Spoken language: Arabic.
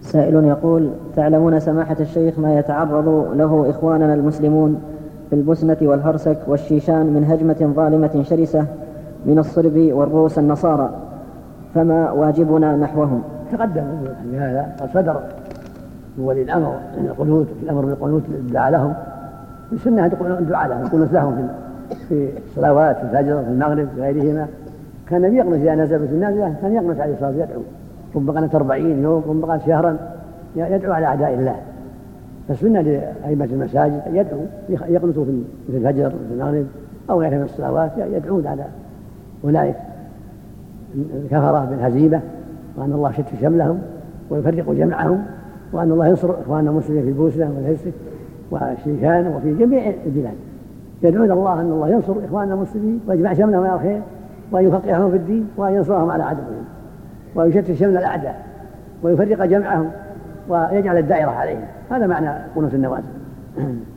سائل يقول: تعلمون سماحة الشيخ ما يتعرض له إخواننا المسلمون في البوسنة والهرسك والشيشان من هجمة ظالمة شرسة من الصرب والروس النصارى، فما واجبنا نحوهم؟ تقدم في هذا قد صدر من ولي الأمر القنوت، في الأمر بالقنوت الدعاء لهم، والسنة الدعاء لهم، القنوت لهم في الصلوات، في الفجر، في المغرب، في غيرهما. كان النبي يقنت إذا نزلت النازلة، كان يقنت عليه الصلاة والسلام، يدعو، رب قنت 40 يوم، رب قنت شهرا، يدعو على أعداء الله. فالسنة لأئمة المساجد يدعو، يقنتوا في الفجر، في المغرب أو غيرها من الصلوات، يدعون على أولئك الكفرة بالهزيمة، وأن الله يشتت شملهم ويفرق جمعهم، وأن الله ينصر إخواننا المسلمين في البوسنة والهرسك والشيشان وفي جميع البلاد. يدعون الله أن الله ينصر إخواننا المسلمين ويجمع شملهم على الخير، وأن يفقههم في الدين، وأن ينصرهم على عدوهم، ويشتت شمل الأعداء، ويفرق جمعهم، ويجعل الدائرة عليهم. هذا معنى قنوت النوازل.